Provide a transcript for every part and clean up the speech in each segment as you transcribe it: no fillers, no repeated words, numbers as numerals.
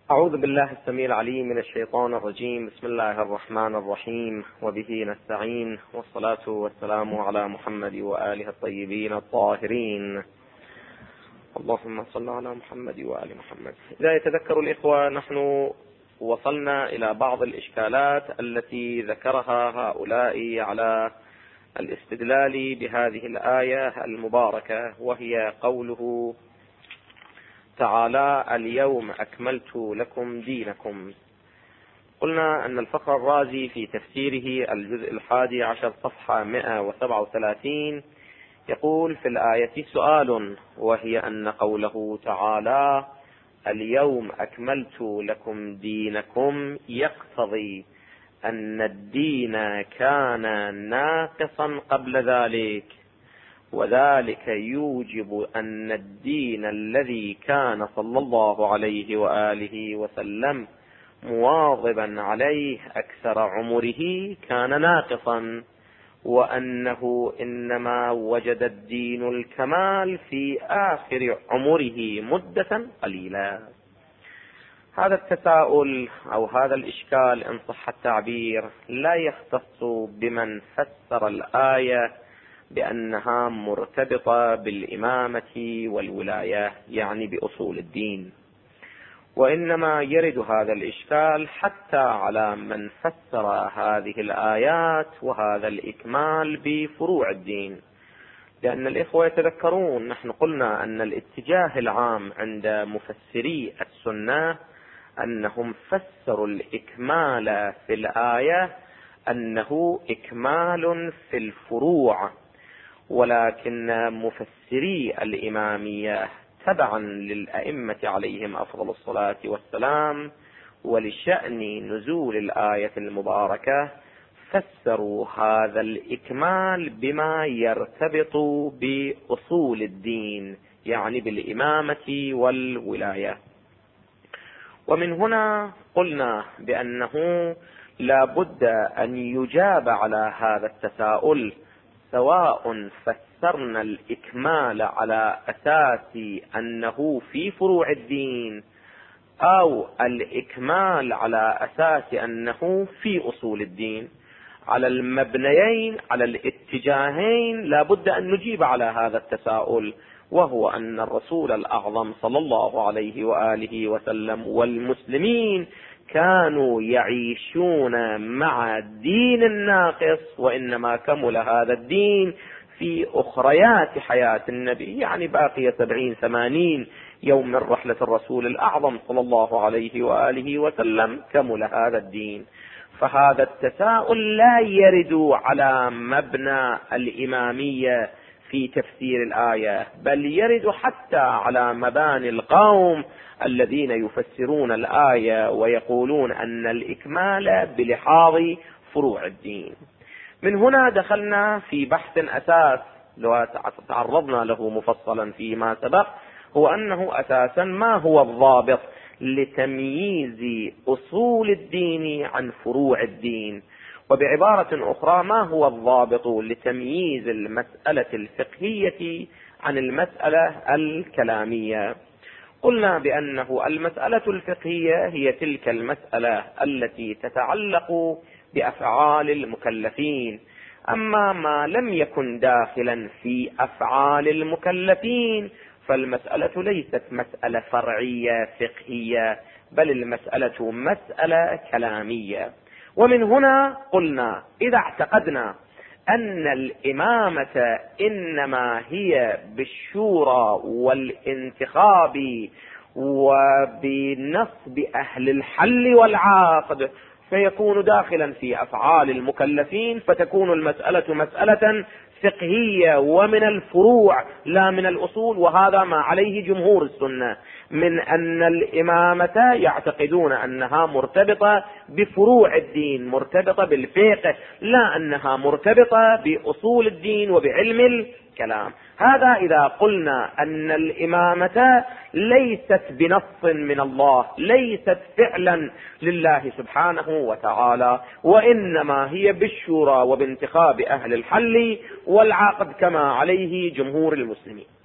أعوذ بالله السميع العليم من الشيطان الرجيم. بسم الله الرحمن الرحيم، وبه نستعين، والصلاة والسلام على محمد وآله الطيبين الطاهرين. اللهم صل على محمد وآل محمد. إذا يتذكر الإخوة، نحن وصلنا إلى بعض الإشكالات التي ذكرها هؤلاء على الاستدلال بهذه الآية المباركة، وهي قوله تعالى: اليوم أكملت لكم دينكم. قلنا أن الفخر الرازي في تفسيره الجزء 11 صفحة 137 يقول في الآية سؤال، وهي أن قوله تعالى اليوم أكملت لكم دينكم يقتضي أن الدين كان ناقصا قبل ذلك، وذلك يوجب أن الدين الذي كان صلى الله عليه وآله وسلم مواظبا عليه أكثر عمره كان ناقصا، وأنه إنما وجد الدين الكمال في آخر عمره مدة قليلة. هذا التساؤل أو هذا الإشكال إن صح التعبير لا يختص بمن فسر الآية بأنها مرتبطة بالإمامة والولاية، يعني بأصول الدين، وإنما يرد هذا الإشكال حتى على من فسر هذه الآيات وهذا الإكمال بفروع الدين. لأن الإخوة يتذكرون نحن قلنا أن الاتجاه العام عند مفسري السنة أنهم فسروا الإكمال في الآية أنه إكمال في الفروع، ولكن مفسري الإمامية تبعا للأئمة عليهم أفضل الصلاة والسلام ولشأن نزول الآية المباركة فسروا هذا الإكمال بما يرتبط بأصول الدين، يعني بالإمامة والولاية. ومن هنا قلنا بأنه لا بد أن يجاب على هذا التساؤل، سواء فسرنا الإكمال على أساس أنه في فروع الدين أو الإكمال على أساس أنه في أصول الدين. على المبنيين، على الاتجاهين لا بد أن نجيب على هذا التساؤل، وهو أن الرسول الأعظم صلى الله عليه وآله وسلم والمسلمين كانوا يعيشون مع الدين الناقص، وإنما كمل هذا الدين في أخريات حياة النبي، يعني باقي 70-80 يوم من رحلة الرسول الأعظم صلى الله عليه وآله وسلم كمل هذا الدين. فهذا التساؤل لا يرد على مبنى الإمامية في تفسير الآية، بل يرد حتى على مباني القوم الذين يفسرون الآية ويقولون أن الإكمال بلحاظ فروع الدين. من هنا دخلنا في بحث أساس لو تعرضنا له مفصلا فيما سبق، هو أنه أساسا ما هو الضابط لتمييز أصول الدين عن فروع الدين، وبعبارة أخرى ما هو الضابط لتمييز المسألة الفقهية عن المسألة الكلامية. قلنا بأنه المسألة الفقهية هي تلك المسألة التي تتعلق بأفعال المكلفين، أما ما لم يكن داخلا في أفعال المكلفين فالمسألة ليست مسألة فرعية فقهية، بل المسألة مسألة كلامية. ومن هنا قلنا إذا اعتقدنا أن الإمامة إنما هي بالشورى والانتخاب وبنصب أهل الحل والعقد فيكون داخلا في أفعال المكلفين، فتكون المسألة مسألة فقهية ومن الفروع لا من الأصول. وهذا ما عليه جمهور السنة من أن الإمامة يعتقدون أنها مرتبطة بفروع الدين، مرتبطة بالفقه، لا أنها مرتبطة بأصول الدين وبعلم الكلام. هذا إذا قلنا أن الإمامة ليست بنص من الله، ليست فعلا لله سبحانه وتعالى، وإنما هي بالشورى وبانتخاب أهل الحل والعقد كما عليه جمهور المسلمين.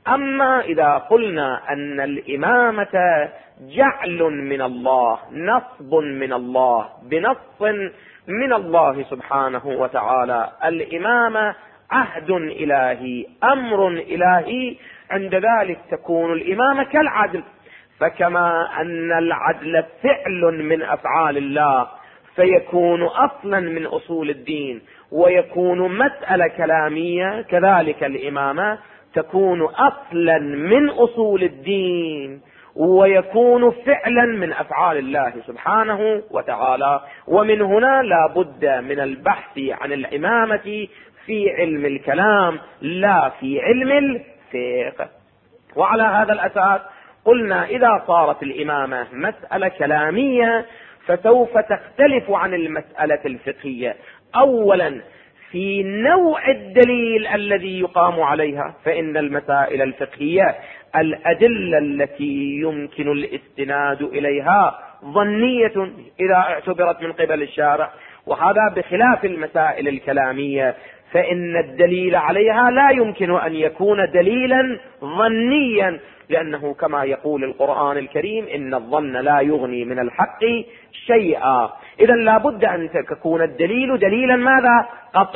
أما إذا قلنا أن الإمامة جعل من الله، نصب من الله، بنص من الله سبحانه وتعالى، الإمامة عهد إلهي، أمر إلهي، عند ذلك تكون الإمامة كالعدل. فكما أن العدل فعل من أفعال الله فيكون أصلا من أصول الدين ويكون مسألة كلامية، كذلك الإمامة تكون أصلا من أصول الدين ويكون فعلا من أفعال الله سبحانه وتعالى. ومن هنا لا بد من البحث عن الإمامة في علم الكلام لا في علم الفقه. وعلى هذا الأساس قلنا إذا صارت الإمامة مسألة كلامية فسوف تختلف عن المسألة الفقهية. أولا في نوع الدليل الذي يقام عليها، فإن المسائل الفقهية الأدلة التي يمكن الاستناد إليها ظنية إذا اعتبرت من قبل الشارع، وهذا بخلاف المسائل الكلامية فإن الدليل عليها لا يمكن أن يكون دليلا ظنيا، لأنه كما يقول القرآن الكريم إن الظن لا يغني من الحق شيئا. إذا لا بد أن تكون الدليل دليلا ماذا؟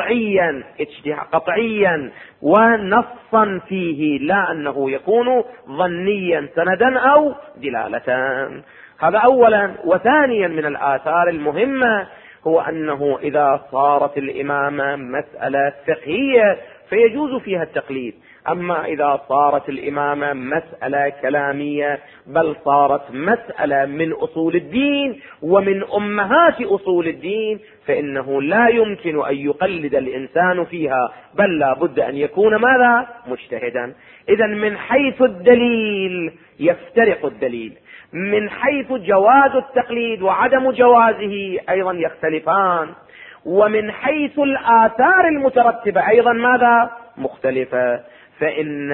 قطعيا ونصا فيه، لا أنه يكون ظنيا سندا أو دلالة. هذا أولا. وثانيا من الآثار المهمة هو أنه إذا صارت الإمامة مسألة فقهية فيجوز فيها التقليد. أما إذا صارت الإمامة مسألة كلامية بل صارت مسألة من أصول الدين ومن أمهات أصول الدين فإنه لا يمكن أن يقلد الإنسان فيها، بل لا بد أن يكون ماذا؟ مجتهدا. إذا من حيث الدليل يفترق الدليل، من حيث جواز التقليد وعدم جوازه أيضا يختلفان، ومن حيث الآثار المترتبة أيضا ماذا؟ مختلفة. فإن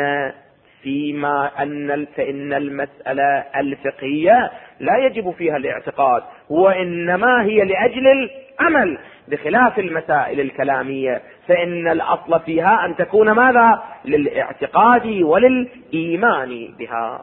المسألة الفقهية لا يجب فيها الاعتقاد، وإنما هي لأجل العمل، بخلاف المسائل الكلامية فإن الأصل فيها أن تكون ماذا؟ للاعتقاد وللإيمان بها.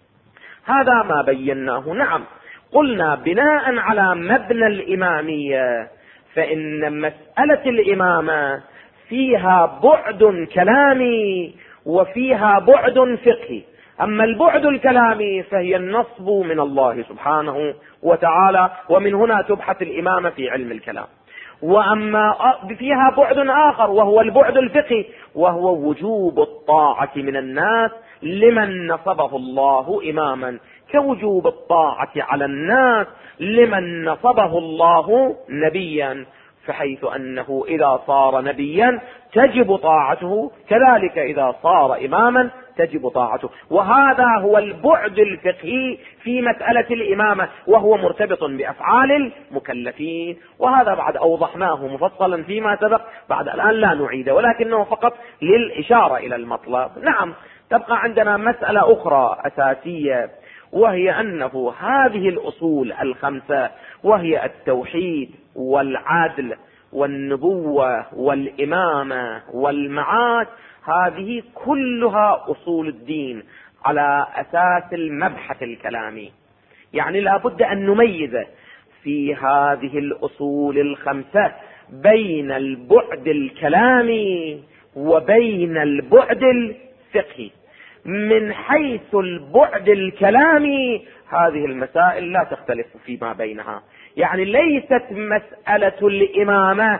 هذا ما بيناه. نعم، قلنا بناء على مبنى الإمامية فإن مسألة الإمامة فيها بعد كلامي وفيها بعد فقهي. أما البعد الكلامي فهي النصب من الله سبحانه وتعالى، ومن هنا تبحث الإمامة في علم الكلام. وأما فيها بعد آخر وهو البعد الفقهي، وهو وجوب الطاعة من الناس لمن نصبه الله إماما، كوجوب الطاعة على الناس لمن نصبه الله نبيا، فحيث أنه إذا صار نبيا تجب طاعته، كذلك إذا صار إماما تجب طاعته. وهذا هو البعد الفقهي في مسألة الإمامة، وهو مرتبط بأفعال المكلفين. وهذا بعد أوضحناه مفصلا فيما سبق، بعد الآن لا نعيده، ولكنه فقط للإشارة إلى المطلب. نعم، تبقى عندنا مسألة أخرى أساسية، وهي أنه هذه الأصول الخمسة، وهي التوحيد والعدل والنبوة والإمامة والمعاد، هذه كلها أصول الدين على أساس المبحث الكلامي. يعني لا بد أن نميز في هذه الأصول الخمسة بين البعد الكلامي وبين البعد الفقهي. من حيث البعد الكلامي هذه المسائل لا تختلف فيما بينها، يعني ليست مسألة الإمامة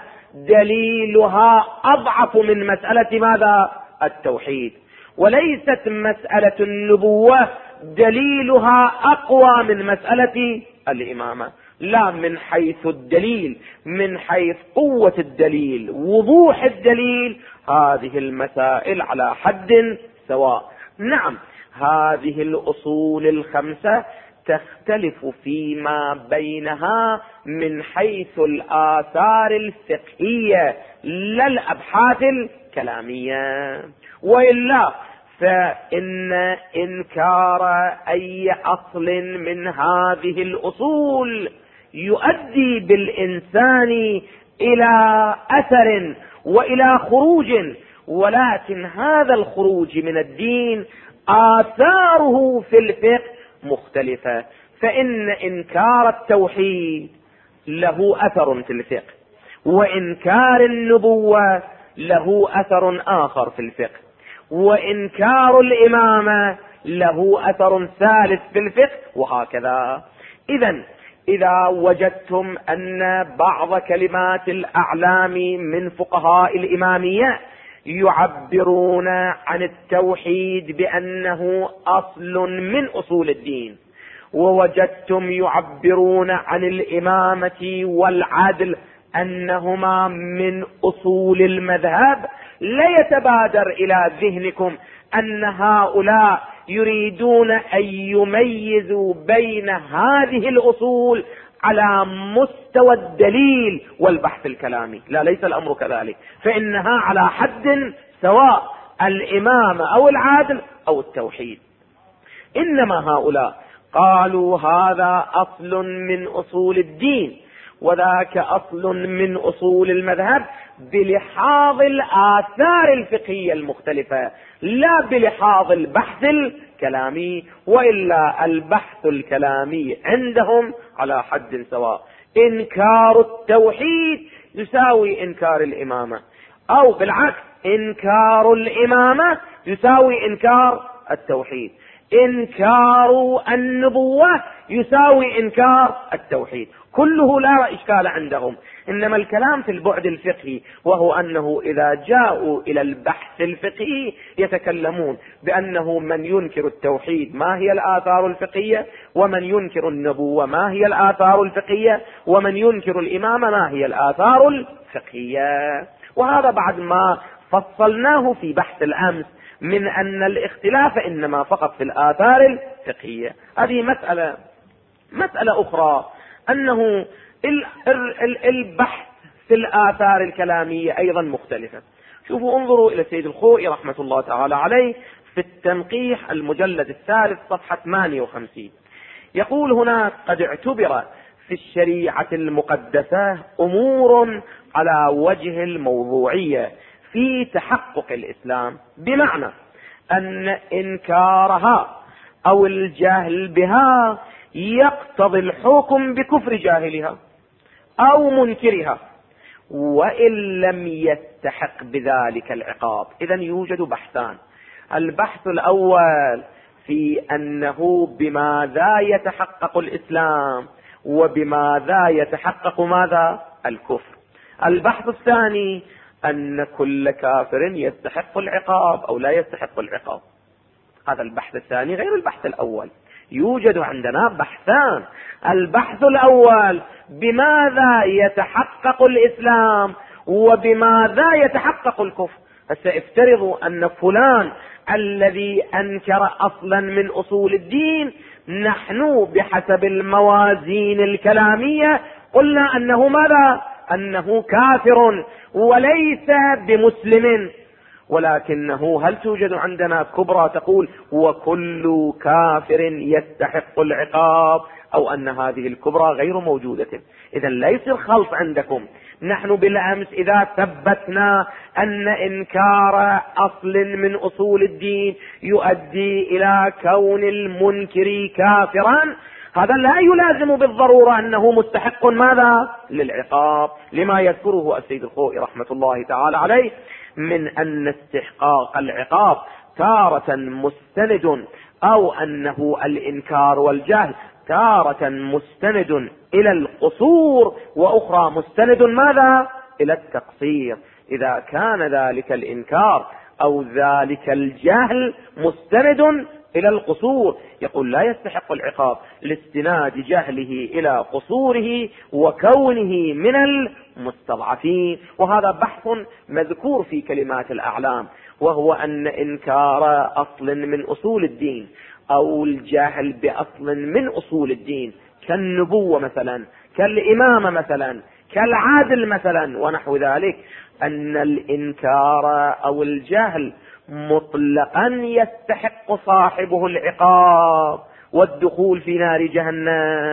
دليلها أضعف من مسألة ماذا؟ التوحيد، وليست مسألة النبوة دليلها أقوى من مسألة الإمامة. لا، من حيث الدليل، من حيث قوة الدليل، وضوح الدليل، هذه المسائل على حد سواء. نعم، هذه الأصول الخمسة تختلف فيما بينها من حيث الآثار الفقهية لا الأبحاث الكلامية، وإلا فإن إنكار أي أصل من هذه الأصول يؤدي بالإنسان إلى أثر وإلى خروج ولكن هذا الخروج من الدين آثاره في الفقه مختلفة. فإن إنكار التوحيد له أثر في الفقه، وإنكار النبوة له أثر آخر في الفقه، وإنكار الإمامة له أثر ثالث في الفقه، وهكذا. إذا وجدتم أن بعض كلمات الأعلام من فقهاء الإمامية يعبرون عن التوحيد بأنه أصل من أصول الدين، ووجدتم يعبرون عن الإمامة والعدل أنهما من أصول المذهب، لا يتبادر إلى ذهنكم أن هؤلاء يريدون أن يميزوا بين هذه الأصول على مستوى الدليل والبحث الكلامي. لا، ليس الأمر كذلك، فإنها على حد سواء، الإمامة أو العدل أو التوحيد. إنما هؤلاء قالوا هذا أصل من أصول الدين وذاك أصل من أصول المذهب بلحاظ الآثار الفقهية المختلفة، لا بلحاظ البحث الكلامي، وإلا البحث الكلامي عندهم على حد سواء. إنكار التوحيد يساوي إنكار الإمامة، أو بالعكس إنكار الإمامة يساوي إنكار التوحيد، إنكار النبوة يساوي إنكار التوحيد، كله لا إشكال عندهم. إنما الكلام في البعد الفقهي، وهو أنه إذا جاءوا إلى البحث الفقهي يتكلمون بأنه من ينكر التوحيد ما هي الآثار الفقهية، ومن ينكر النبوة ما هي الآثار الفقهية، ومن ينكر الإمامة ما هي الآثار الفقهية. وهذا بعد ما فصلناه في بحث الأمس من أن الاختلاف إنما فقط في الآثار الفقهية. هذه مسألة أخرى، أنه البحث في الآثار الكلامية أيضا مختلفة. شوفوا، انظروا إلى سيد الخوئي رحمة الله تعالى عليه في التنقيح المجلد الثالث صفحة 58، يقول هناك: قد اعتبر في الشريعة المقدسة أمور على وجه الموضوعية في تحقق الإسلام، بمعنى أن إنكارها أو الجهل بها يقتضي الحكم بكفر جاهلها أو منكرها، وإن لم يستحق بذلك العقاب. إذن يوجد بحثان: البحث الأول في أنه بماذا يتحقق الإسلام وبماذا يتحقق ماذا؟ الكفر. البحث الثاني أن كل كافر يستحق العقاب أو لا يستحق العقاب. هذا البحث الثاني غير البحث الأول. يوجد عندنا بحثان: البحث الأول بماذا يتحقق الإسلام وبماذا يتحقق الكفر. فسيفترضوا أن فلان الذي أنكر أصلا من أصول الدين، نحن بحسب الموازين الكلامية قلنا أنه ماذا؟ أنه كافر وليس بمسلم. ولكنه هل توجد عندنا كبرى تقول وكل كافر يستحق العقاب، أو أن هذه الكبرى غير موجودة؟ إذا ليس الخلط عندكم. نحن بالأمس إذا ثبتنا أن إنكار أصل من أصول الدين يؤدي إلى كون المنكر كافرا، هذا لا يلازم بالضرورة أنه مستحق ماذا؟ للعقاب، لما يذكره السيد الخوئي رحمة الله تعالى عليه من أن استحقاق العقاب تارة مستند، أو أنه الإنكار والجهل تارة مستند إلى القصور، وأخرى مستند ماذا؟ إلى التقصير. إذا كان ذلك الإنكار أو ذلك الجهل مستند إلى القصور، يقول لا يستحق العقاب لاستناد جهله إلى قصوره وكونه من المستضعفين. وهذا بحث مذكور في كلمات الأعلام، وهو أن إنكار أصل من أصول الدين أو الجهل بأصل من أصول الدين كالنبوة مثلا، كالإمامة مثلا، كالعادل مثلا ونحو ذلك، أن الإنكار أو الجهل مطلقا يستحق صاحبه العقاب والدخول في نار جهنم،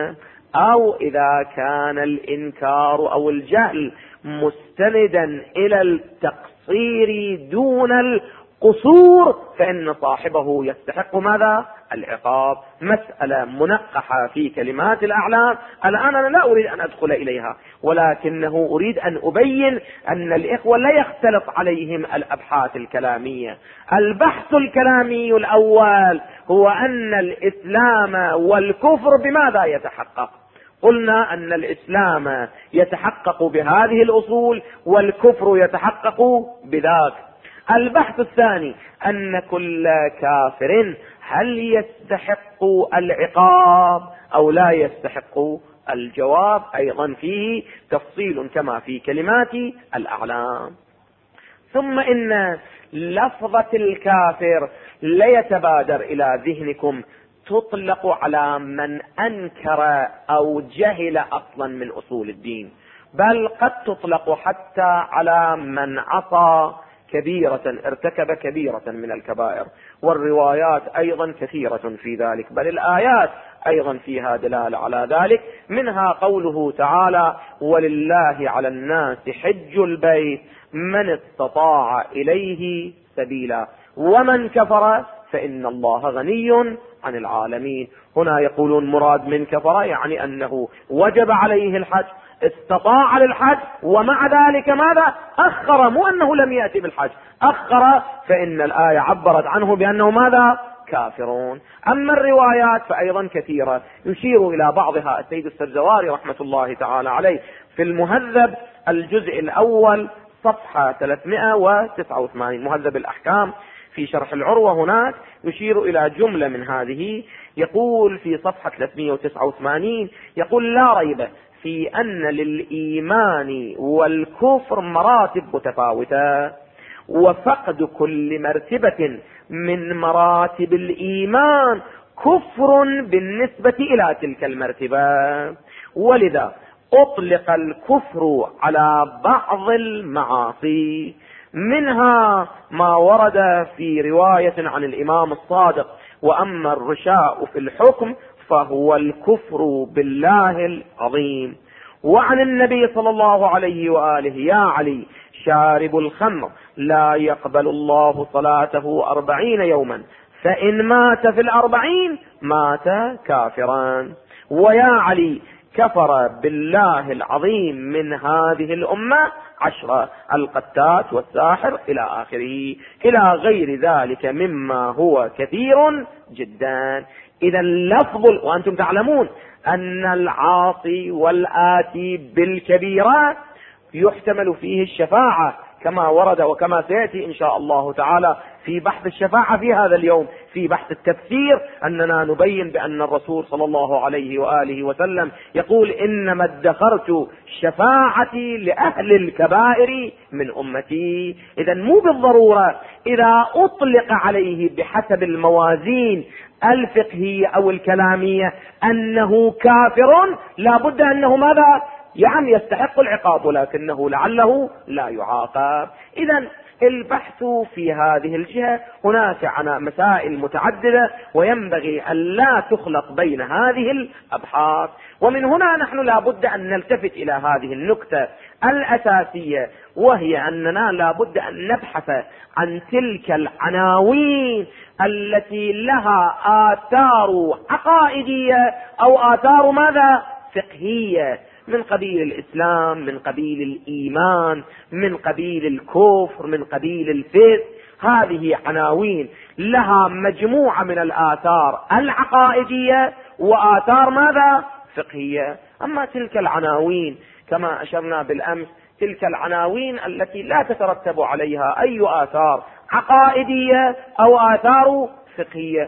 أو إذا كان الإنكار أو الجهل مستندا إلى التقصير دون القصور فإن صاحبه يستحق ماذا؟ العقاب. مسألة منقحة في كلمات الأعلام. الآن أنا لا أريد أن أدخل إليها، ولكنه أريد أن أبين أن الإخوة لا يختلط عليهم الأبحاث الكلامية. البحث الكلامي الأول هو أن الإسلام والكفر بماذا يتحقق؟ قلنا أن الإسلام يتحقق بهذه الأصول والكفر يتحقق بذاك. البحث الثاني أن كل كافر هل يستحق العقاب أو لا يستحق؟ الجواب أيضا فيه تفصيل كما في كلمات الأعلام. ثم إن لفظة الكافر لا يتبادر إلى ذهنكم تطلق على من أنكر أو جهل أصلا من أصول الدين، بل قد تطلق حتى على من عصى كبيرة، ارتكب كبيرة من الكبائر، والروايات أيضا كثيرة في ذلك، بل الآيات أيضا فيها دلالة على ذلك. منها قوله تعالى: ولله على الناس حج البيت من استطاع إليه سبيلا ومن كفر فإن الله غني عن العالمين. هنا يقولون مراد من كفر يعني أنه وجب عليه الحج، استطاع للحج، ومع ذلك ماذا؟ أخر، مو أنه لم يأتي بالحج، أخر، فإن الآية عبرت عنه بأنه ماذا؟ كافرون. أما الروايات فأيضا كثيرة، يشير إلى بعضها السيد السبزواري رحمة الله تعالى عليه في المهذب الجزء الأول صفحة 389، مهذب الأحكام في شرح العروة، هناك يشير إلى جملة من هذه. يقول في صفحة 389 يقول: لا ريب في أن للإيمان والكفر مراتب متفاوتة، وفقد كل مرتبة من مراتب الإيمان كفر بالنسبة إلى تلك المرتبة، ولذا أطلق الكفر على بعض المعاصي، منها ما ورد في رواية عن الإمام الصادق: وأما الرشاء في الحكم فهو الكفر بالله العظيم. وعن النبي صلى الله عليه وآله: يا علي شارب الخمر لا يقبل الله صلاته 40 يوما، فإن مات في 40 مات كافرا. ويا علي كفر بالله العظيم من هذه الأمة 10، القتات والساحر إلى آخره، إلى غير ذلك مما هو كثير جدا. إذا اللفظ، وأنتم تعلمون أن العاصي والآتي بالكبيرات يحتمل فيه الشفاعة كما ورد وكما سيأتي إن شاء الله تعالى في بحث الشفاعة في هذا اليوم. في بحث التفسير أننا نبين بأن الرسول صلى الله عليه وآله وسلم يقول: إنما ادخرت شفاعتي لأهل الكبائر من أمتي. إذا مو بالضرورة إذا أطلق عليه بحسب الموازين الفقهية أو الكلامية أنه كافر لا بد أنه ماذا؟ يعني يستحق العقاب، ولكنه لعله لا يعاقب. إذا البحث في هذه الجهة هناك مسائل متعددة، وينبغي أن لا تخلط بين هذه الأبحاث. ومن هنا نحن لا بد أن نلتفت إلى هذه النكتة الأساسية، وهي أننا لا بد أن نبحث عن تلك العناوين التي لها آثار عقائدية أو آثار ماذا؟ فقهية، من قبيل الإسلام، من قبيل الإيمان، من قبيل الكفر، من قبيل الفسق. هذه عناوين لها مجموعة من الآثار العقائدية وآثار ماذا؟ فقهية. أما تلك العناوين كما أشرنا بالأمس، تلك العناوين التي لا تترتب عليها أي آثار عقائدية أو آثار فقهية،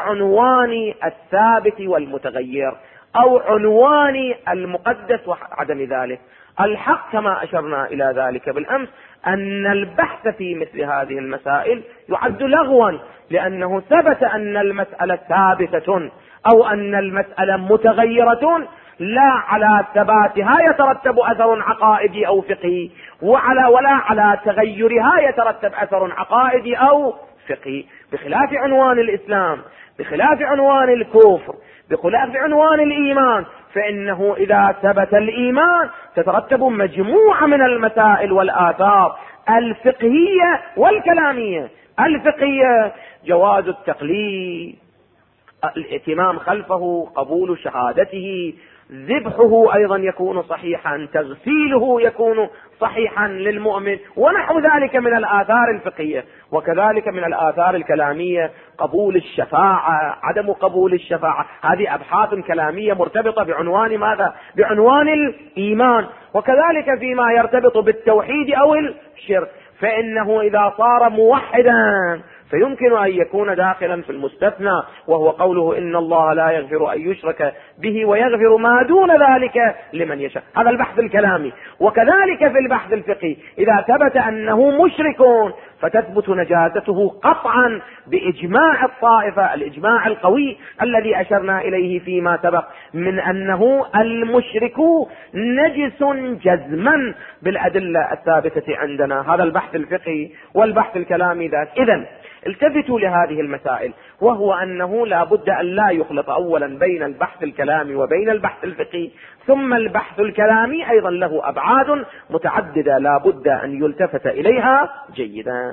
كعنوان الثابت والمتغير أو عنوان المقدس وعدم ذلك. الحق كما أشرنا إلى ذلك بالأمس أن البحث في مثل هذه المسائل يعد لغوا، لأنه ثبت أن المسألة ثابتة أو أن المسألة متغيرة، لا على ثباتها يترتب أثر عقائدي أو فقهي، ولا على تغيرها يترتب أثر عقائدي أو الفقهي بخلاف عنوان الإسلام، بخلاف عنوان الكفر، بخلاف عنوان الإيمان، فإنه إذا ثبت الإيمان تترتب مجموعة من المسائل والآثار الفقهية والكلامية. الفقهية جواز التقليد، الائتمام خلفه، قبول شهادته، ذبحه أيضا يكون صحيحا، تغسيله يكون صحيحا للمؤمن، ونحو ذلك من الآثار الفقهية. وكذلك من الآثار الكلامية قبول الشفاعة، عدم قبول الشفاعة، هذه أبحاث كلامية مرتبطة بعنوان ماذا؟ بعنوان الإيمان. وكذلك فيما يرتبط بالتوحيد أو الشرك، فإنه إذا صار موحدا فيمكن أن يكون داخلا في المستثنى، وهو قوله إن الله لا يغفر أن يشرك به ويغفر ما دون ذلك لمن يشاء. هذا البحث الكلامي. وكذلك في البحث الفقهي إذا ثبت أنه مشرك فتثبت نجاسته قطعا بإجماع الطائفة، الإجماع القوي الذي أشرنا إليه فيما سبق من أنه المشرك نجس جزما بالأدلة الثابتة عندنا. هذا البحث الفقهي والبحث الكلامي ذات. إذن التفتوا لهذه المسائل، وهو أنه لا بد أن لا يخلط أولا بين البحث الكلامي وبين البحث الفقهي، ثم البحث الكلامي أيضا له أبعاد متعددة لا بد أن يلتفت إليها جيدا.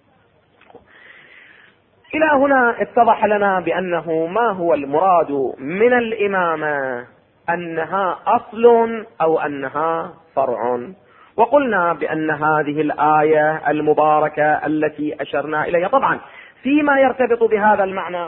إلى هنا اتضح لنا بأنه ما هو المراد من الإمامة، أنها أصل أو أنها فرع. وقلنا بأن هذه الآية المباركة التي أشرنا إليها طبعا فيما يرتبط بهذا المعنى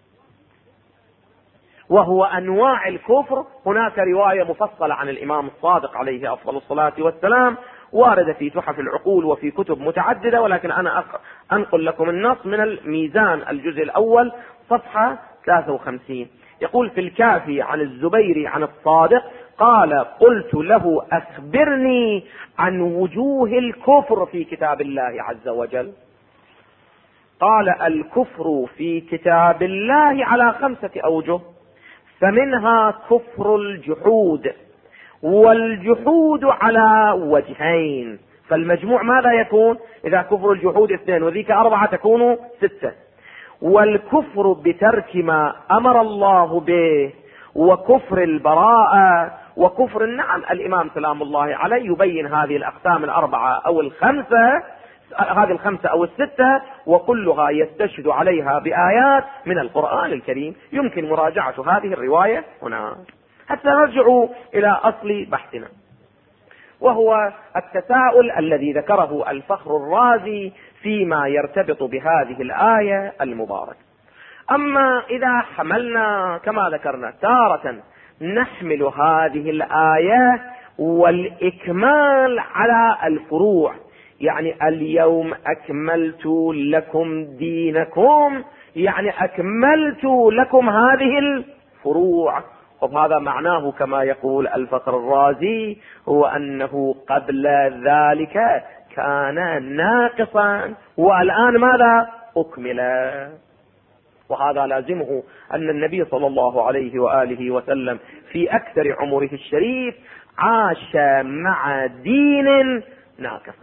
وهو أنواع الكفر، هناك رواية مفصلة عن الإمام الصادق عليه أفضل الصلاة والسلام واردة في تحف العقول وفي كتب متعددة، ولكن أنا أنقل لكم النص من الميزان الجزء الأول صفحة 53. يقول في الكافي عن الزبيري عن الصادق قال قلت له أخبرني عن وجوه الكفر في كتاب الله عز وجل. قال الكفر في كتاب الله على 5 أوجه، فمنها كفر الجحود، والجحود على وجهين، فالمجموع ماذا يكون؟ إذا كفر الجحود 2 وذيك 4 تكون 6. والكفر بترك ما أمر الله به، وكفر البراءة، وكفر النعم. الإمام سلام الله عليه يبين هذه الأقسام 4 أو 5، هذه 5 أو 6، وكلها يستشهد عليها بآيات من القرآن الكريم. يمكن مراجعة هذه الرواية هنا حتى نرجع إلى أصل بحثنا، وهو التساؤل الذي ذكره الفخر الرازي فيما يرتبط بهذه الآية المباركة. أما إذا حملنا كما ذكرنا تارة نحمل هذه الآية والإكمال على الفروع، يعني اليوم أكملت لكم دينكم، يعني أكملت لكم هذه الفروع. وهذا معناه كما يقول الفخر الرازي هو أنه قبل ذلك كان ناقصا والآن ماذا؟ أكمل. وهذا لازمه أن النبي صلى الله عليه وآله وسلم في أكثر عمره الشريف عاش مع دين ناقص.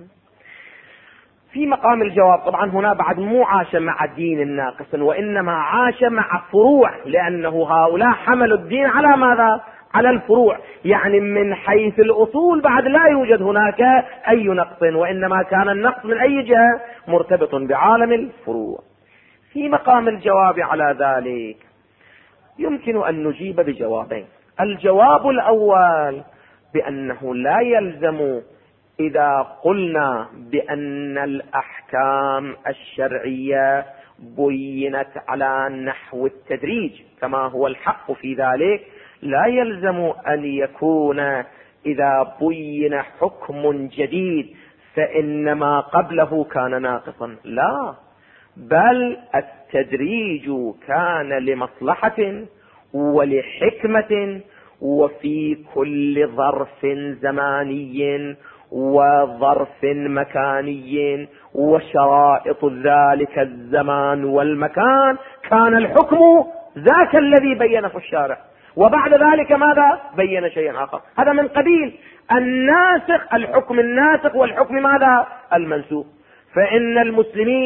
في مقام الجواب طبعا هنا بعد مو عاش مع دين ناقص، وإنما عاش مع فروع، لأنه هؤلاء حملوا الدين على ماذا؟ على الفروع، يعني من حيث الأصول بعد لا يوجد هناك أي نقص، وإنما كان النقص من أي جهة؟ مرتبط بعالم الفروع. في مقام الجواب على ذلك يمكن أن نجيب بجوابين. الجواب الأول بأنه لا يلزم إذا قلنا بأن الأحكام الشرعية بينت على نحو التدريج كما هو الحق في ذلك، لا يلزم أن يكون إذا بين حكم جديد فإن ما قبله كان ناقصا، لا، بل التدريج كان لمصلحة ولحكمة، وفي كل ظرف زماني وظرف مكاني وشرائط ذلك الزمان والمكان كان الحكم ذاك الذي بينه الشارع، وبعد ذلك ماذا؟ بين شيئا آخر. هذا من قبيل الناسخ، الحكم الناسخ والحكم ماذا؟ المنسوخ. فإن المسلمين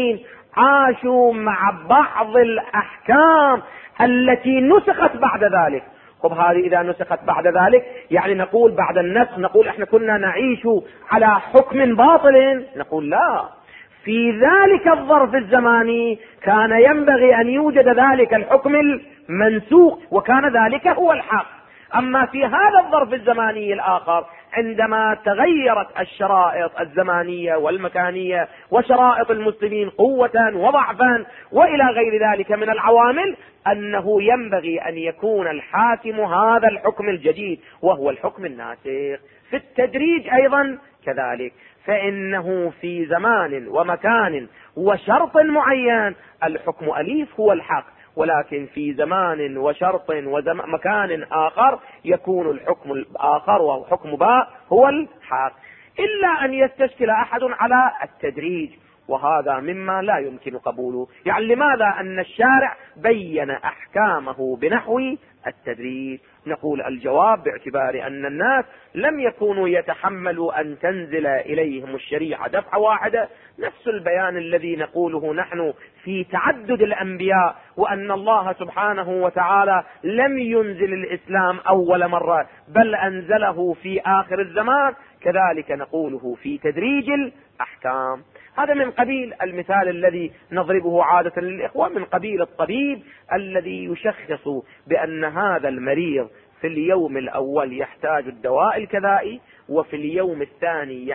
عاشوا مع بعض الأحكام التي نسخت بعد ذلك. طب هذه إذا نسخت بعد ذلك يعني نقول بعد النسخ نقول احنا كنا نعيش على حكم باطل؟ نقول لا، في ذلك الظرف الزماني كان ينبغي أن يوجد ذلك الحكم المنسوخ وكان ذلك هو الحق. أما في هذا الظرف الزماني الآخر عندما تغيرت الشرائط الزمانية والمكانية وشرائط المسلمين قوة وضعفا وإلى غير ذلك من العوامل، أنه ينبغي أن يكون الحاكم هذا الحكم الجديد وهو الحكم الناسخ. في التدريج أيضا كذلك، فإنه في زمان ومكان وشرط معين الحكم أليف هو الحق، ولكن في زمان وشرط ومكان آخر يكون الحكم الآخر وهو حكم باء هو الحق، إلا أن يستشكل أحد على التدريج، وهذا مما لا يمكن قبوله. يعني لماذا أن الشارع بين أحكامه بنحو التدريج؟ نقول الجواب باعتبار أن الناس لم يكونوا يتحملوا أن تنزل إليهم الشريعة دفعة واحدة، نفس البيان الذي نقوله نحن في تعدد الأنبياء وأن الله سبحانه وتعالى لم ينزل الإسلام أول مرة بل أنزله في آخر الزمان، كذلك نقوله في تدريج الأحكام. هذا من قبيل المثال الذي نضربه عادة للإخوة، من قبيل الطبيب الذي يشخص بأن هذا المريض في اليوم الأول يحتاج الدواء الكذائي، وفي اليوم الثاني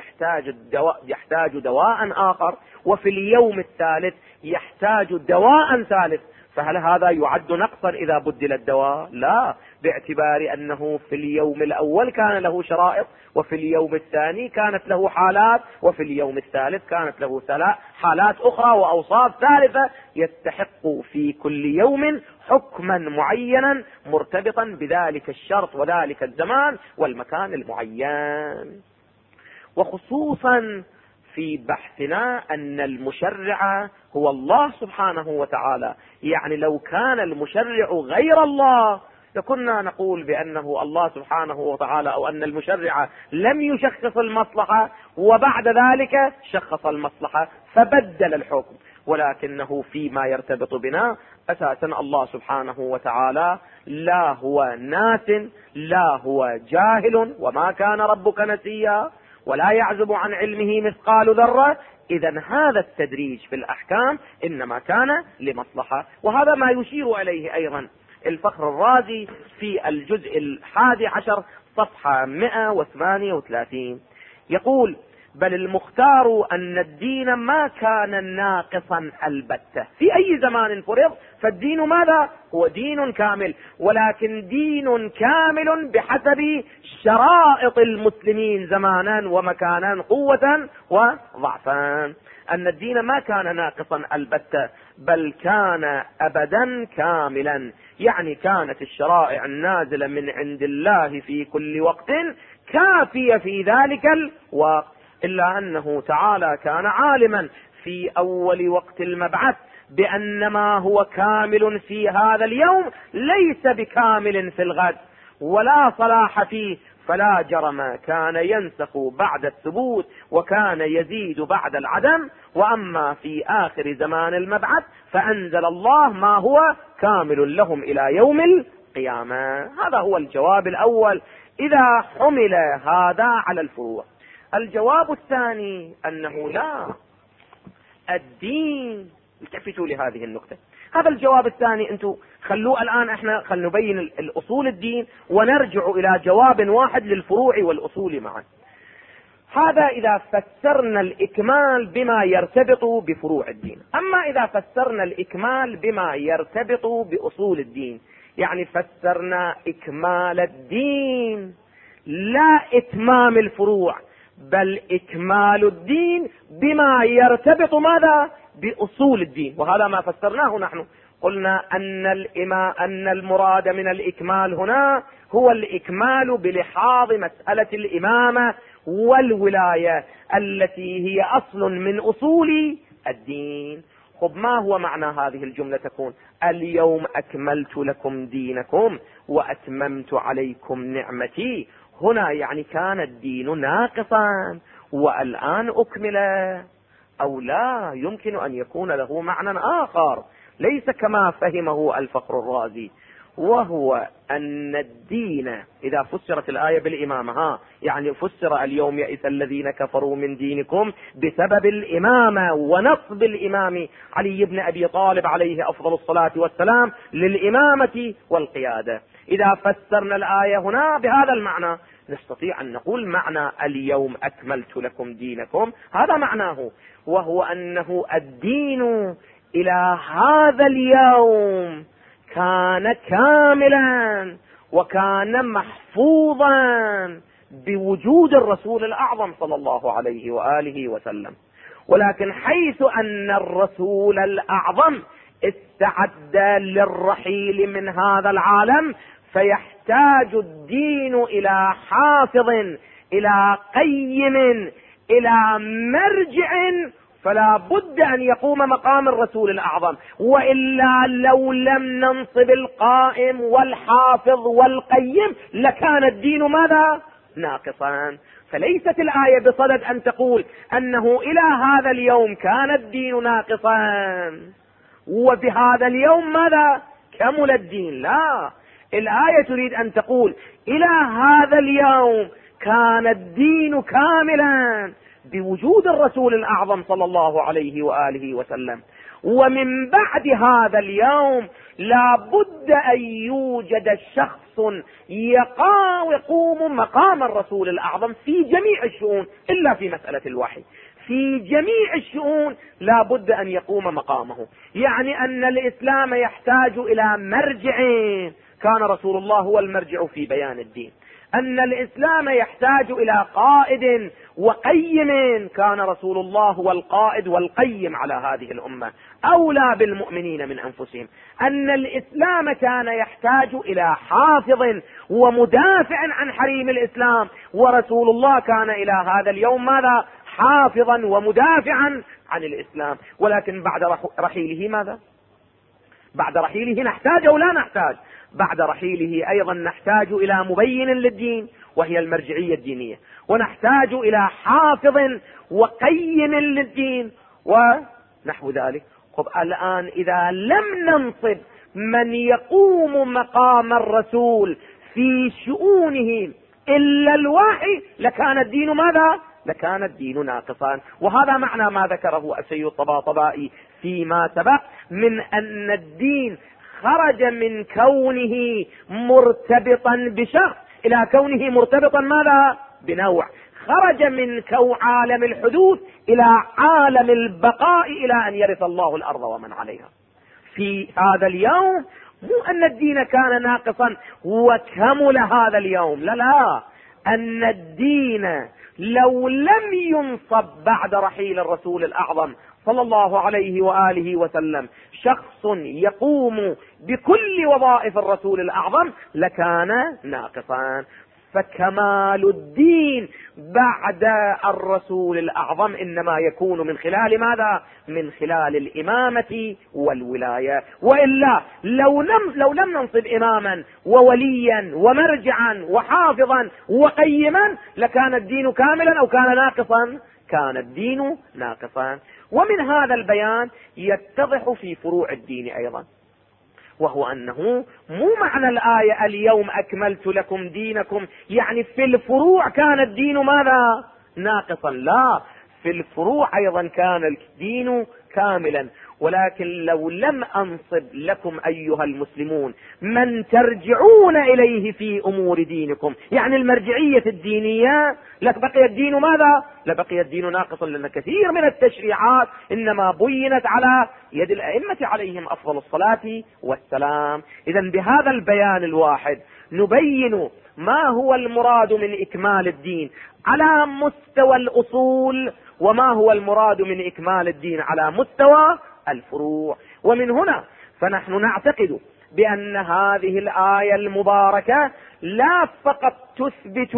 يحتاج دواء آخر، وفي اليوم الثالث يحتاج دواء ثالث. فهل هذا يعد نقصا إذا بدل الدواء؟ لا، باعتبار أنه في اليوم الأول كان له شرائط، وفي اليوم الثاني كانت له حالات، وفي اليوم الثالث كانت له حالات أخرى وأوصاف ثالثة، يستحق في كل يوم حكما معينا مرتبطا بذلك الشرط وذلك الزمان والمكان المعين. وخصوصا في بحثنا أن المشرع هو الله سبحانه وتعالى، يعني لو كان المشرع غير الله لكنا نقول بأنه الله سبحانه وتعالى أو أن المشرع لم يشخص المصلحة وبعد ذلك شخص المصلحة فبدل الحكم، ولكنه فيما يرتبط بنا أساسا الله سبحانه وتعالى لا هو ناس لا هو جاهل وما كان ربك نسيا ولا يعزب عن علمه مثقال ذرة. إذن هذا التدريج في الأحكام إنما كان لمصلحة، وهذا ما يشير إليه أيضا الفخر الرازي في الجزء 11 صفحة 138، يقول: بل المختار أن الدين ما كان ناقصا البتة، في أي زمان فرض فالدين ماذا؟ هو دين كامل، ولكن دين كامل بحسب شرائط المسلمين زمانا ومكانا قوة وضعفا. أن الدين ما كان ناقصا البتة بل كان أبدا كاملا، يعني كانت الشرائع النازلة من عند الله في كل وقت كافية في ذلك الوقت، إلا أنه تعالى كان عالما في أول وقت المبعث بأن ما هو كامل في هذا اليوم ليس بكامل في الغد ولا صلاح فيه، فلا جرم كان ينسخ بعد الثبوت وكان يزيد بعد العدم، وأما في آخر زمان المبعث فأنزل الله ما هو كامل لهم إلى يوم القيامة. هذا هو الجواب الأول إذا حمل هذا على الفروع. الجواب الثاني أنه لا، الدين، التفتوا لهذه النقطة، هذا الجواب الثاني انتم خلوه الآن، احنا خلنا نبين الأصول الدين ونرجع إلى جواب واحد للفروع والأصول معا. هذا إذا فسرنا الإكمال بما يرتبط بفروع الدين. أما إذا فسرنا الإكمال بما يرتبط بأصول الدين، يعني فسرنا إكمال الدين لا إتمام الفروع، بل إكمال الدين بما يرتبط ماذا؟ بأصول الدين، وهذا ما فسرناه نحن. قلنا أن المراد من الإكمال هنا هو الإكمال بلحاظ مسألة الإمامة والولاية التي هي أصل من أصول الدين. خب ما هو معنى هذه الجملة؟ تكون: اليوم أكملت لكم دينكم وأتممت عليكم نعمتي. هنا يعني كان الدين ناقصا والآن أكمل. أو لا يمكن أن يكون له معنى آخر ليس كما فهمه الفخر الرازي، وهو أن الدين إذا فسرت الآية بالإمامة، يعني فسر اليوم يئس الذين كفروا من دينكم بسبب الإمامة ونصب الإمام علي بن أبي طالب عليه أفضل الصلاة والسلام للإمامة والقيادة. إذا فسرنا الآية هنا بهذا المعنى نستطيع أن نقول معنى اليوم أكملت لكم دينكم هذا معناه، وهو أنه الدين إلى هذا اليوم كان كاملا وكان محفوظا بوجود الرسول الأعظم صلى الله عليه وآله وسلم. ولكن حيث أن الرسول الأعظم استعد للرحيل من هذا العالم فيحتاج الدين إلى حافظ، إلى قيم، إلى مرجع، فلا بد أن يقوم مقام الرسول الأعظم، وإلا لو لم ننصب القائم والحافظ والقيم لكان الدين ماذا؟ ناقصا. فليست الآية بصدد أن تقول أنه إلى هذا اليوم كان الدين ناقصا وبهذا اليوم ماذا؟ كمل الدين. لا، الآية تريد أن تقول إلى هذا اليوم كان الدين كاملا بوجود الرسول الأعظم صلى الله عليه وآله وسلم، ومن بعد هذا اليوم لا بد أن يوجد شخص يقوم مقام الرسول الأعظم في جميع الشؤون إلا في مسألة الوحي. في جميع الشؤون لا بد أن يقوم مقامه، يعني أن الإسلام يحتاج إلى مرجع، كان رسول الله هو المرجع في بيان الدين. أن الإسلام يحتاج إلى قائد وقيم، كان رسول الله هو القائد والقيم على هذه الأمة أولى بالمؤمنين من أنفسهم. أن الإسلام كان يحتاج إلى حافظ ومدافع عن حريم الإسلام، ورسول الله كان إلى هذا اليوم ماذا؟ حافظا ومدافعا عن الإسلام. ولكن بعد رحيله ماذا؟ بعد رحيله نحتاج أو لا نحتاج؟ بعد رحيله أيضا نحتاج إلى مبين للدين وهي المرجعية الدينية، ونحتاج إلى حافظ وقيم للدين ونحو ذلك. طب الآن إذا لم ننصب من يقوم مقام الرسول في شؤونه إلا الوحي لكان الدين ماذا؟ لكان الدين ناقصا. وهذا معنى ما ذكره السيد الطباطبائي فيما سبق من أن الدين خرج من كونه مرتبطا بشخص إلى كونه مرتبطا ماذا؟ بنوع. خرج من عالم الحدوث إلى عالم البقاء إلى أن يرث الله الأرض ومن عليها. في هذا اليوم مو أن الدين كان ناقصا وكمل هذا اليوم، لا، أن الدين لو لم ينصب بعد رحيل الرسول الأعظم صلى الله عليه وآله وسلم شخص يقوم بكل وظائف الرسول الأعظم لكان ناقصا. فكمال الدين بعد الرسول الأعظم إنما يكون من خلال ماذا؟ من خلال الإمامة والولاية. وإلا لو لم ننصب إماما ووليا ومرجعا وحافظا وقيما لكان الدين كاملا أو كان ناقصا؟ كان الدين ناقصا. ومن هذا البيان يتضح في فروع الدين أيضا، وهو أنه مو معنى الآية اليوم أكملت لكم دينكم يعني في الفروع كان الدين ماذا؟ ناقصا. لا، في الفروع أيضا كان الدين كاملا. ولكن لو لم أنصب لكم أيها المسلمون من ترجعون إليه في أمور دينكم، يعني المرجعية الدينية، لبقي الدين ماذا؟ لبقي الدين ناقصا، لأن كثير من التشريعات إنما بينت على يد الأئمة عليهم أفضل الصلاة والسلام. إذن بهذا البيان الواحد نبين ما هو المراد من إكمال الدين على مستوى الأصول، وما هو المراد من إكمال الدين على مستوى الفروع. ومن هنا فنحن نعتقد بأن هذه الآية المباركة لا فقط تثبت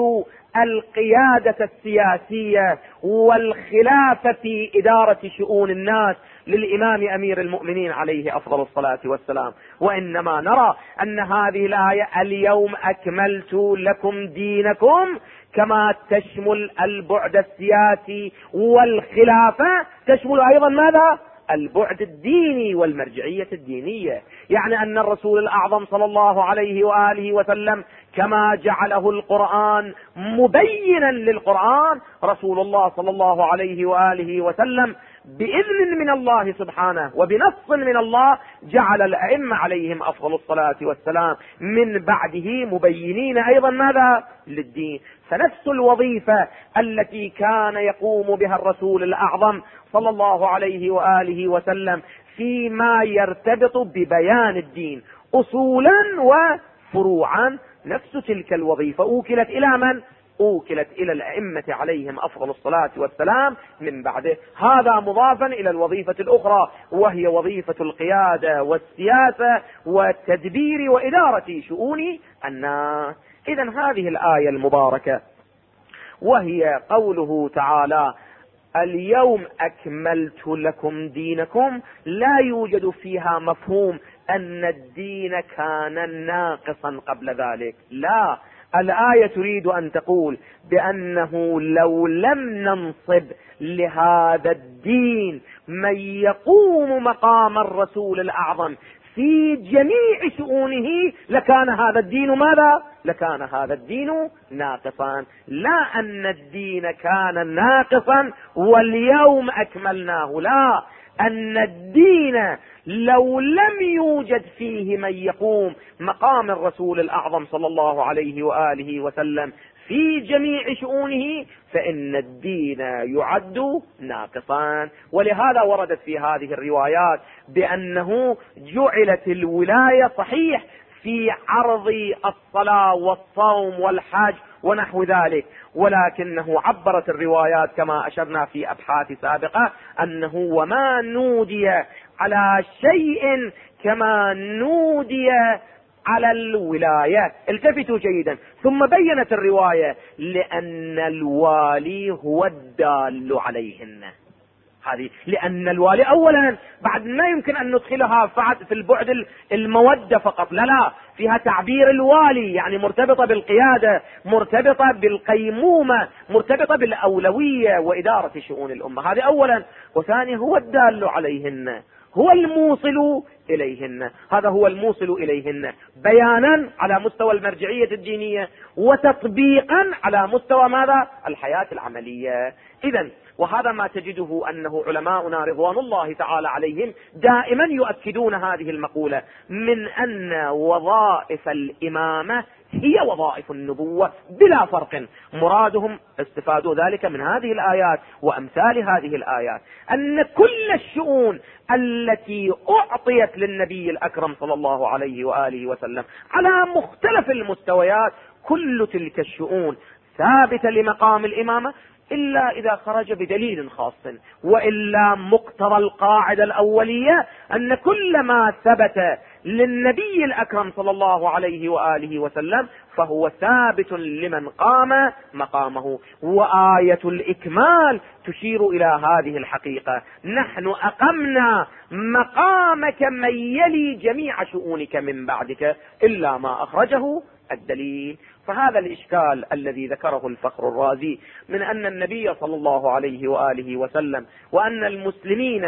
القيادة السياسية والخلافة في إدارة شؤون الناس للإمام أمير المؤمنين عليه أفضل الصلاة والسلام، وإنما نرى أن هذه الآية اليوم أكملت لكم دينكم كما تشمل البعد السياسي والخلافة، تشمل أيضا ماذا؟ البعد الديني والمرجعية الدينية. يعني أن الرسول الأعظم صلى الله عليه وآله وسلم كما جعله القرآن مبينا للقرآن، رسول الله صلى الله عليه وآله وسلم بإذن من الله سبحانه وبنص من الله جعل الأئمة عليهم أفضل الصلاة والسلام من بعده مبينين أيضا ماذا؟ للدين. فنفس الوظيفة التي كان يقوم بها الرسول الأعظم صلى الله عليه وآله وسلم فيما يرتبط ببيان الدين أصولا وفروعا، نفس تلك الوظيفة أوكلت إلى من؟ أوكلت إلى الأئمة عليهم أفضل الصلاة والسلام من بعده. هذا مضافا إلى الوظيفة الأخرى، وهي وظيفة القيادة والسياسة والتدبير وإدارة شؤون الناس. إذن هذه الآية المباركة وهي قوله تعالى اليوم أكملت لكم دينكم، لا يوجد فيها مفهوم أن الدين كان ناقصا قبل ذلك، لا، الآية تريد أن تقول بأنه لو لم ننصب لهذا الدين من يقوم مقام الرسول الأعظم في جميع شؤونه لكان هذا الدين ماذا؟ لكان هذا الدين ناقصا. لا أن الدين كان ناقصا واليوم أكملناه، لا، أن الدين لو لم يوجد فيه من يقوم مقام الرسول الأعظم صلى الله عليه وآله وسلم في جميع شؤونه فإن الدين يعد ناقصا. ولهذا وردت في هذه الروايات بأنه جعلت الولاية صحيح في عرض الصلاة والصوم والحج ونحو ذلك، ولكنه عبرت الروايات كما أشرنا في أبحاث سابقة أنه وما نودي على شيء كما نودي على الولاية. التفتوا جيدا، ثم بينت الرواية لأن الوالي هو الدال عليهن. هذه لأن الوالي أولا بعد ما يمكن أن ندخلها في البعد المودة فقط، لا، فيها تعبير الوالي، يعني مرتبطة بالقيادة، مرتبطة بالقيمومة، مرتبطة بالأولوية وإدارة شؤون الأمة. هذه أولا. وثانيا هو الدال عليهن، هو الموصل إليهن، هذا هو الموصل إليهن بيانا على مستوى المرجعية الدينية وتطبيقا على مستوى ماذا؟ الحياة العملية. إذن وهذا ما تجده أنه علماؤنا رضوان الله تعالى عليهم دائما يؤكدون هذه المقولة من أن وظائف الإمامة هي وظائف النبوة بلا فرق. مرادهم استفادوا ذلك من هذه الآيات وأمثال هذه الآيات أن كل الشؤون التي أعطيت للنبي الأكرم صلى الله عليه وآله وسلم على مختلف المستويات، كل تلك الشؤون ثابتة لمقام الإمامة إلا إذا خرج بدليل خاص، وإلا مقتضى القاعدة الأولية أن كل ما ثبت للنبي الأكرم صلى الله عليه وآله وسلم فهو ثابت لمن قام مقامه. وآية الإكمال تشير إلى هذه الحقيقة: نحن أقمنا مقامك من يلي جميع شؤونك من بعدك إلا ما أخرجه الدليل. فهذا الإشكال الذي ذكره الفخر الرازي من أن النبي صلى الله عليه وآله وسلم وأن المسلمين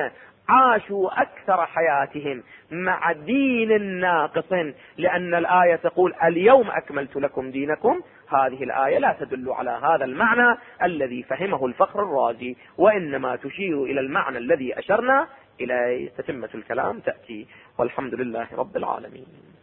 عاشوا أكثر حياتهم مع دين ناقص، لأن الآية تقول اليوم أكملت لكم دينكم، هذه الآية لا تدل على هذا المعنى الذي فهمه الفخر الرازي، وإنما تشير إلى المعنى الذي أشرنا إليه. تتمة الكلام تأتي، والحمد لله رب العالمين.